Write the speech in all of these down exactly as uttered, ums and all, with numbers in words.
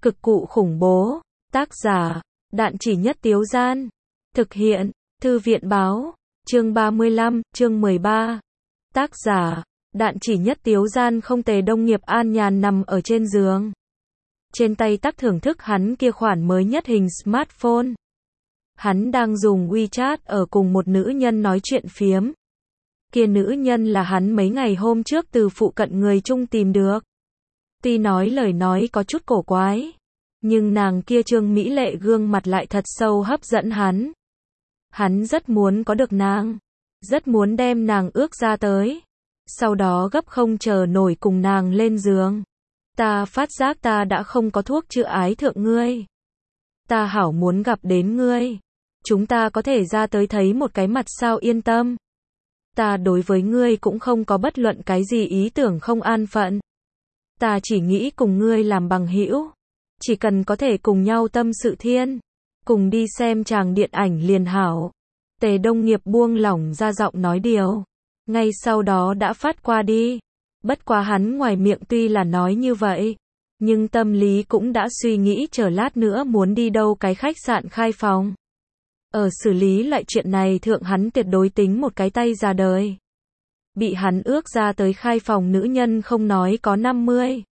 Cực cụ khủng bố. Tác giả, Đạn Chỉ Nhất Tiếu Gian. Thực hiện, Thư viện báo. Chương ba mươi lăm, chương mười ba. Tác giả, Đạn Chỉ Nhất Tiếu Gian. Không. Tề Đông Nghiệp an nhàn nằm ở trên giường. Trên tay tắc thưởng thức hắn kia khoản mới nhất hình smartphone. Hắn đang dùng WeChat ở cùng một nữ nhân nói chuyện phiếm. Kia nữ nhân là hắn mấy ngày hôm trước từ phụ cận người Trung tìm được. Tuy nói lời nói có chút cổ quái, nhưng nàng kia trương mỹ lệ gương mặt lại thật sâu hấp dẫn hắn. Hắn rất muốn có được nàng, rất muốn đem nàng ước ra tới, sau đó gấp không chờ nổi cùng nàng lên giường. Ta phát giác ta đã không có thuốc chữa ái thượng ngươi. Ta hảo muốn gặp đến ngươi. Chúng ta có thể ra tới thấy một cái mặt sao, yên tâm. Ta đối với ngươi cũng không có bất luận cái gì ý tưởng không an phận. Ta chỉ nghĩ cùng ngươi làm bằng hữu. Chỉ cần có thể cùng nhau tâm sự thiên, cùng đi xem tràng điện ảnh liền hảo. Tề Đông Nghiệp buông lỏng ra giọng nói điều. Ngay sau đó đã phát qua đi. Bất quá hắn ngoài miệng tuy là nói như vậy, nhưng tâm lý cũng đã suy nghĩ chờ lát nữa muốn đi đâu cái khách sạn khai phòng. Ở xử lý lại chuyện này thượng hắn tuyệt đối tính một cái tay ra đời. Bị hắn ước ra tới khai phòng nữ nhân không nói có năm mươi.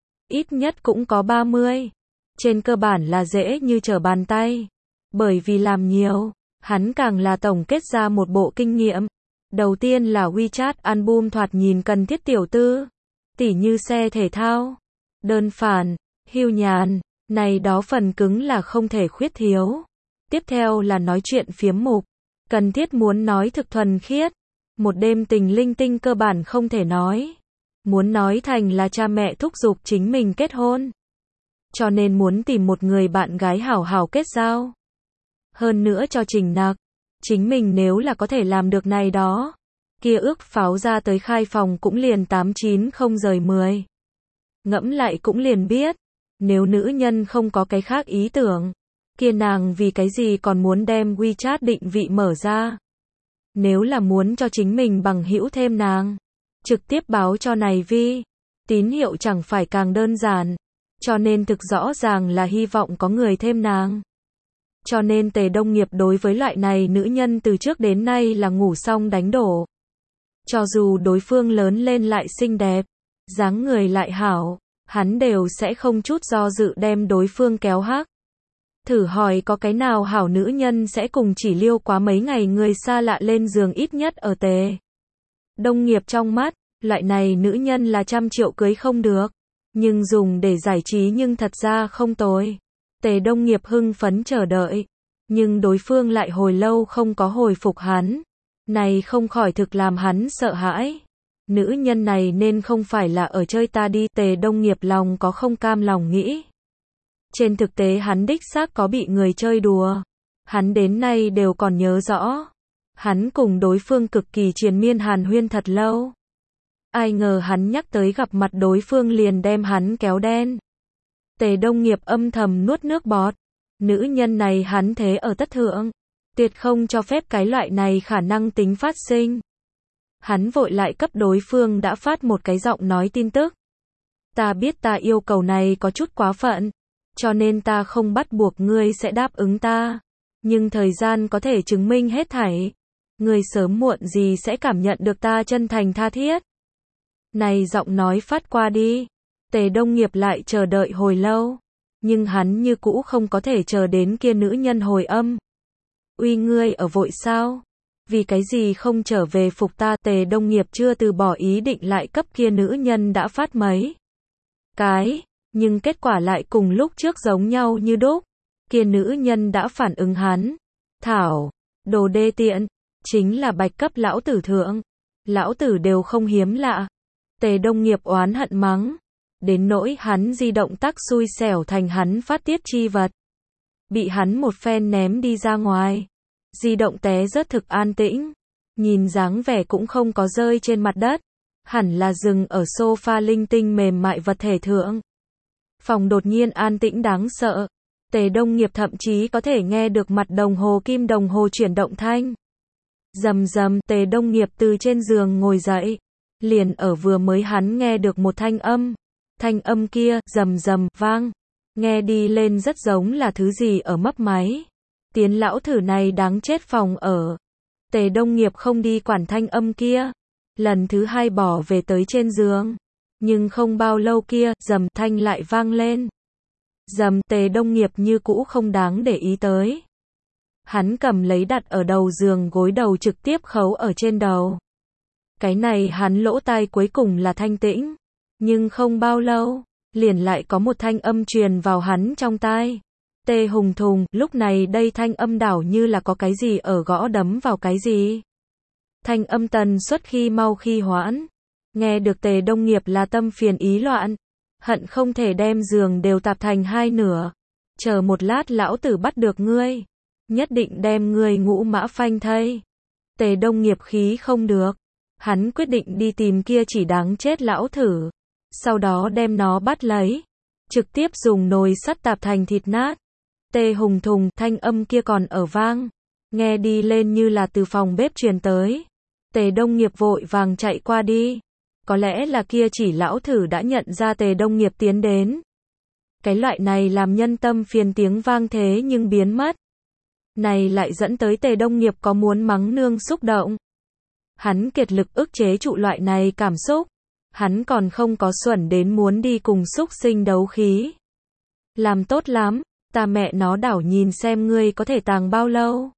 Ít nhất cũng có ba mươi. Trên cơ bản là dễ như trở bàn tay. Bởi vì làm nhiều, hắn càng là tổng kết ra một bộ kinh nghiệm. Đầu tiên là WeChat album thoạt nhìn cần thiết tiểu tư. Tỉ như xe thể thao, đơn phản, hưu nhàn, này đó phần cứng là không thể khuyết thiếu. Tiếp theo là nói chuyện phiếm mục. Cần thiết muốn nói thực thuần khiết. Một đêm tình linh tinh cơ bản không thể nói. Muốn nói thành là cha mẹ thúc giục chính mình kết hôn. Cho nên muốn tìm một người bạn gái hảo hảo kết giao. Hơn nữa cho trình nặc. Chính mình nếu là có thể làm được này đó, kia ước pháo ra tới khai phòng cũng liền tám chín không rời mười. Ngẫm lại cũng liền biết, nếu nữ nhân không có cái khác ý tưởng, kia nàng vì cái gì còn muốn đem WeChat định vị mở ra. Nếu là muốn cho chính mình bằng hữu thêm nàng, trực tiếp báo cho này vi, tín hiệu chẳng phải càng đơn giản, cho nên thực rõ ràng là hy vọng có người thêm nàng. Cho nên Tề Đông Nghiệp đối với loại này nữ nhân từ trước đến nay là ngủ xong đánh đổ. Cho dù đối phương lớn lên lại xinh đẹp, dáng người lại hảo, hắn đều sẽ không chút do dự đem đối phương kéo hắc. Thử hỏi có cái nào hảo nữ nhân sẽ cùng chỉ liêu quá mấy ngày người xa lạ lên giường ít nhất ở Tề Đông Nghiệp trong mắt, loại này nữ nhân là trăm triệu cưới không được, nhưng dùng để giải trí nhưng thật ra không tồi. Tề Đông Nghiệp hưng phấn chờ đợi, nhưng đối phương lại hồi lâu không có hồi phục hắn. Này không khỏi thực làm hắn sợ hãi. Nữ nhân này nên không phải là ở chơi ta đi. Tề Đông Nghiệp lòng có không cam lòng nghĩ. Trên thực tế hắn đích xác có bị người chơi đùa. Hắn đến nay đều còn nhớ rõ. Hắn cùng đối phương cực kỳ triền miên hàn huyên thật lâu. Ai ngờ hắn nhắc tới gặp mặt đối phương liền đem hắn kéo đen. Tề Đông Nghiệp âm thầm nuốt nước bọt. Nữ nhân này hắn thế ở tất thượng. Tuyệt không cho phép cái loại này khả năng tính phát sinh. Hắn vội lại cấp đối phương đã phát một cái giọng nói tin tức. Ta biết ta yêu cầu này có chút quá phận, cho nên ta không bắt buộc ngươi sẽ đáp ứng ta. Nhưng thời gian có thể chứng minh hết thảy. Ngươi sớm muộn gì sẽ cảm nhận được ta chân thành tha thiết. Này giọng nói phát qua đi. Tề Đông Nghiệp lại chờ đợi hồi lâu, nhưng hắn như cũ không có thể chờ đến kia nữ nhân hồi âm. Uy, ngươi ở vội sao? Vì cái gì không trở về phục ta? Tề Đông Nghiệp chưa từ bỏ ý định lại cấp kia nữ nhân đã phát mấy cái, nhưng kết quả lại cùng lúc trước giống nhau như đúc. Kia nữ nhân đã phản ứng hắn. Thảo, đồ đê tiện, chính là bạch cấp lão tử thượng. Lão tử đều không hiếm lạ. Tề Đông Nghiệp oán hận mắng. Đến nỗi hắn di động tắc xui xẻo thành hắn phát tiết chi vật. Bị hắn một phen ném đi ra ngoài. Di động té rất thực an tĩnh. Nhìn dáng vẻ cũng không có rơi trên mặt đất. Hẳn là dừng ở sofa linh tinh mềm mại vật thể thượng. Phòng đột nhiên an tĩnh đáng sợ. Tề Đông Nghiệp thậm chí có thể nghe được mặt đồng hồ kim đồng hồ chuyển động thanh. Rầm rầm. Tề Đông Nghiệp từ trên giường ngồi dậy. Liền ở vừa mới hắn nghe được một thanh âm. Thanh âm kia, rầm rầm, vang. Nghe đi lên rất giống là thứ gì ở mấp máy. Tiến lão thử này đáng chết phòng ở. Tề Đông Nghiệp không đi quản thanh âm kia. Lần thứ hai bỏ về tới trên giường. Nhưng không bao lâu kia, rầm thanh lại vang lên. Rầm, Tề Đông Nghiệp như cũ không đáng để ý tới. Hắn cầm lấy đặt ở đầu giường, gối đầu trực tiếp khấu ở trên đầu. Cái này hắn lỗ tai cuối cùng là thanh tĩnh. Nhưng không bao lâu, liền lại có một thanh âm truyền vào hắn trong tai. Tê Hùng Thùng, lúc này đây thanh âm đảo như là có cái gì ở gõ đấm vào cái gì. Thanh âm tần suất khi mau khi hoãn. Nghe được Tề Đông Nghiệp là tâm phiền ý loạn. Hận không thể đem giường đều tạp thành hai nửa. Chờ một lát lão tử bắt được ngươi. Nhất định đem ngươi ngũ mã phanh thây. Tề Đông Nghiệp khí không được. Hắn quyết định đi tìm kia chỉ đáng chết lão thử. Sau đó đem nó bắt lấy. Trực tiếp dùng nồi sắt tạp thành thịt nát. Tê Hùng Thùng, thanh âm kia còn ở vang. Nghe đi lên như là từ phòng bếp truyền tới. Tề Đông Nghiệp vội vàng chạy qua đi. Có lẽ là kia chỉ lão thử đã nhận ra Tề Đông Nghiệp tiến đến. Cái loại này làm nhân tâm phiền tiếng vang thế nhưng biến mất. Này lại dẫn tới Tề Đông Nghiệp có muốn mắng nương xúc động. Hắn kiệt lực ức chế trụ loại này cảm xúc. Hắn còn không có xuẩn đến muốn đi cùng xúc sinh đấu khí. Làm tốt lắm, ta mẹ nó đảo nhìn xem ngươi có thể tàng bao lâu.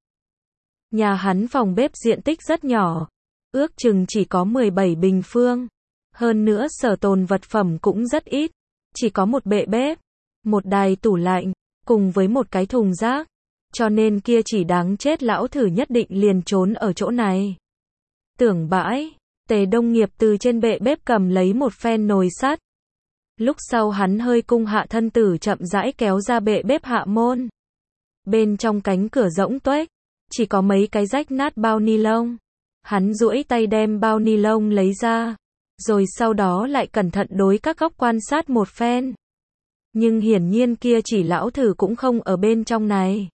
Nhà hắn phòng bếp diện tích rất nhỏ. Ước chừng chỉ có mười bảy bình phương. Hơn nữa sở tồn vật phẩm cũng rất ít. Chỉ có một bệ bếp, một đài tủ lạnh, cùng với một cái thùng rác. Cho nên kia chỉ đáng chết lão thử nhất định liền trốn ở chỗ này. Tưởng bãi, Tề Đông Nghiệp từ trên bệ bếp cầm lấy một phen nồi sắt. Lúc sau hắn hơi cung hạ thân tử chậm rãi kéo ra bệ bếp hạ môn. Bên trong cánh cửa rỗng tuếch, chỉ có mấy cái rách nát bao ni lông. Hắn duỗi tay đem bao ni lông lấy ra, rồi sau đó lại cẩn thận đối các góc quan sát một phen. Nhưng hiển nhiên kia chỉ lão thử cũng không ở bên trong này.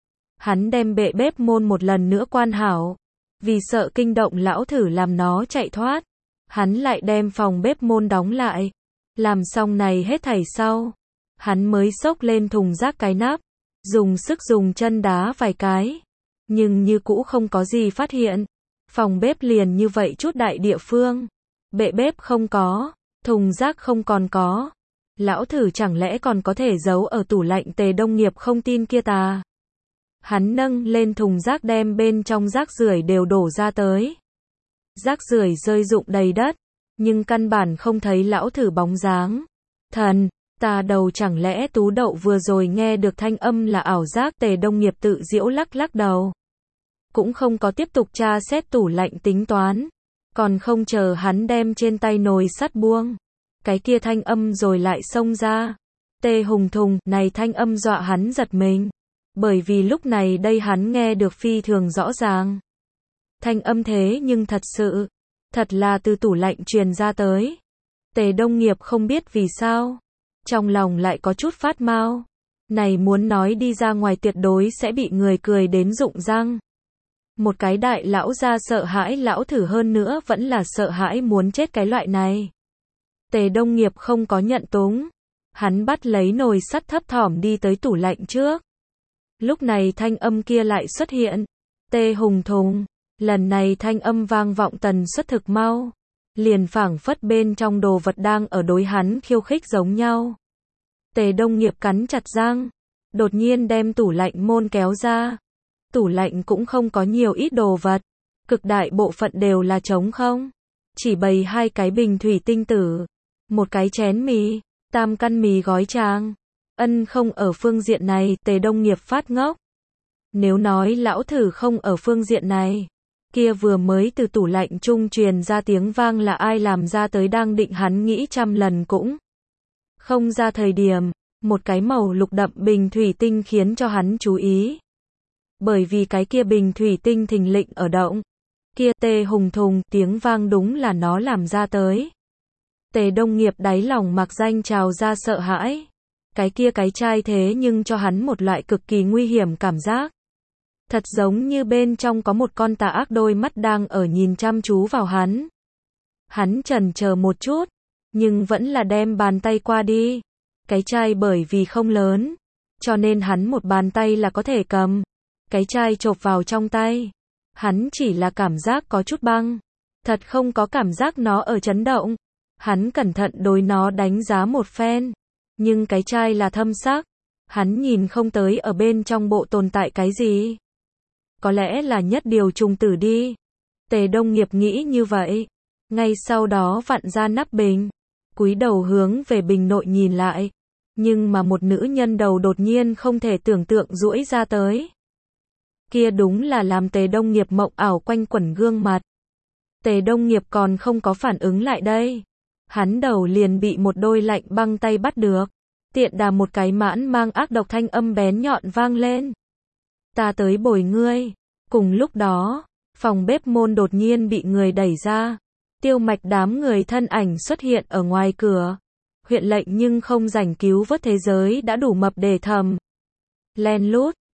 Hắn đem bệ bếp môn một lần nữa quan hảo. Vì sợ kinh động lão thử làm nó chạy thoát. Hắn lại đem phòng bếp môn đóng lại. Làm xong này hết thảy sau. Hắn mới xốc lên thùng rác cái nắp. Dùng sức dùng chân đá vài cái. Nhưng như cũ không có gì phát hiện. Phòng bếp liền như vậy chút đại địa phương. Bệ bếp không có. Thùng rác không còn có. Lão thử chẳng lẽ còn có thể giấu ở tủ lạnh. Tề Đông Nghiệp không tin kia tà. Hắn nâng lên thùng rác đem bên trong rác rưởi đều đổ ra tới. Rác rưởi rơi rụng đầy đất, nhưng căn bản không thấy lão thử bóng dáng. Thần, ta đầu chẳng lẽ Tú Đậu vừa rồi nghe được thanh âm là ảo giác. Tề Đông Nghiệp tự giễu lắc lắc đầu. Cũng không có tiếp tục tra xét tủ lạnh tính toán. Còn không chờ hắn đem trên tay nồi sắt buông. Cái kia thanh âm rồi lại xông ra. Tê Hùng Thùng, này thanh âm dọa hắn giật mình. Bởi vì lúc này đây hắn nghe được phi thường rõ ràng. Thanh âm thế nhưng thật sự, thật là từ tủ lạnh truyền ra tới. Tề Đông Nghiệp không biết vì sao. Trong lòng lại có chút phát mau. Này muốn nói đi ra ngoài tuyệt đối sẽ bị người cười đến rụng răng. Một cái đại lão ra sợ hãi lão thử hơn nữa vẫn là sợ hãi muốn chết cái loại này. Tề Đông Nghiệp không có nhận túng. Hắn bắt lấy nồi sắt thấp thỏm đi tới tủ lạnh trước. Lúc này thanh âm kia lại xuất hiện. Tê Hùng Thùng. Lần này thanh âm vang vọng tần suất thực mau. Liền phảng phất bên trong đồ vật đang ở đối hắn khiêu khích giống nhau. Tề Đông Nghiệp cắn chặt răng. Đột nhiên đem tủ lạnh môn kéo ra. Tủ lạnh cũng không có nhiều ít đồ vật. Cực đại bộ phận đều là trống không. Chỉ bày hai cái bình thủy tinh tử. Một cái chén mì. Tam căn mì gói tràng. Ân không ở phương diện này. Tề Đông Nghiệp phát ngốc. Nếu nói lão thử không ở phương diện này, kia vừa mới từ tủ lạnh trung truyền ra tiếng vang là ai làm ra tới đang định hắn nghĩ trăm lần cũng không ra thời điểm. Một cái màu lục đậm bình thủy tinh khiến cho hắn chú ý. Bởi vì cái kia bình thủy tinh thình lình ở động. Kia Tê Hùng Thùng, tiếng vang đúng là nó làm ra tới. Tề Đông Nghiệp đáy lòng mặc danh trào ra sợ hãi. Cái kia cái chai thế nhưng cho hắn một loại cực kỳ nguy hiểm cảm giác. Thật giống như bên trong có một con tà ác đôi mắt đang ở nhìn chăm chú vào hắn. Hắn chần chờ một chút, nhưng vẫn là đem bàn tay qua đi. Cái chai bởi vì không lớn, cho nên hắn một bàn tay là có thể cầm. Cái chai chộp vào trong tay. Hắn chỉ là cảm giác có chút băng. Thật không có cảm giác nó ở chấn động. Hắn cẩn thận đối nó đánh giá một phen. Nhưng cái chai là thâm sắc. Hắn nhìn không tới ở bên trong bộ tồn tại cái gì. Có lẽ là nhất điều trùng tử đi. Tề Đông Nghiệp nghĩ như vậy. Ngay sau đó vặn ra nắp bình. Cúi đầu hướng về bình nội nhìn lại. Nhưng mà một nữ nhân đầu đột nhiên không thể tưởng tượng duỗi ra tới. Kia đúng là làm Tề Đông Nghiệp mộng ảo quanh quẩn gương mặt. Tề Đông Nghiệp còn không có phản ứng lại đây. Hắn đầu liền bị một đôi lạnh băng tay bắt được. Tiện đà một cái mãn mang ác độc thanh âm bén nhọn vang lên. Ta tới bồi ngươi. Cùng lúc đó, phòng bếp môn đột nhiên bị người đẩy ra. Tiêu Mạch đám người thân ảnh xuất hiện ở ngoài cửa. Huyện lệnh nhưng không rảnh cứu vớt thế giới đã đủ mập để thầm. Len lút,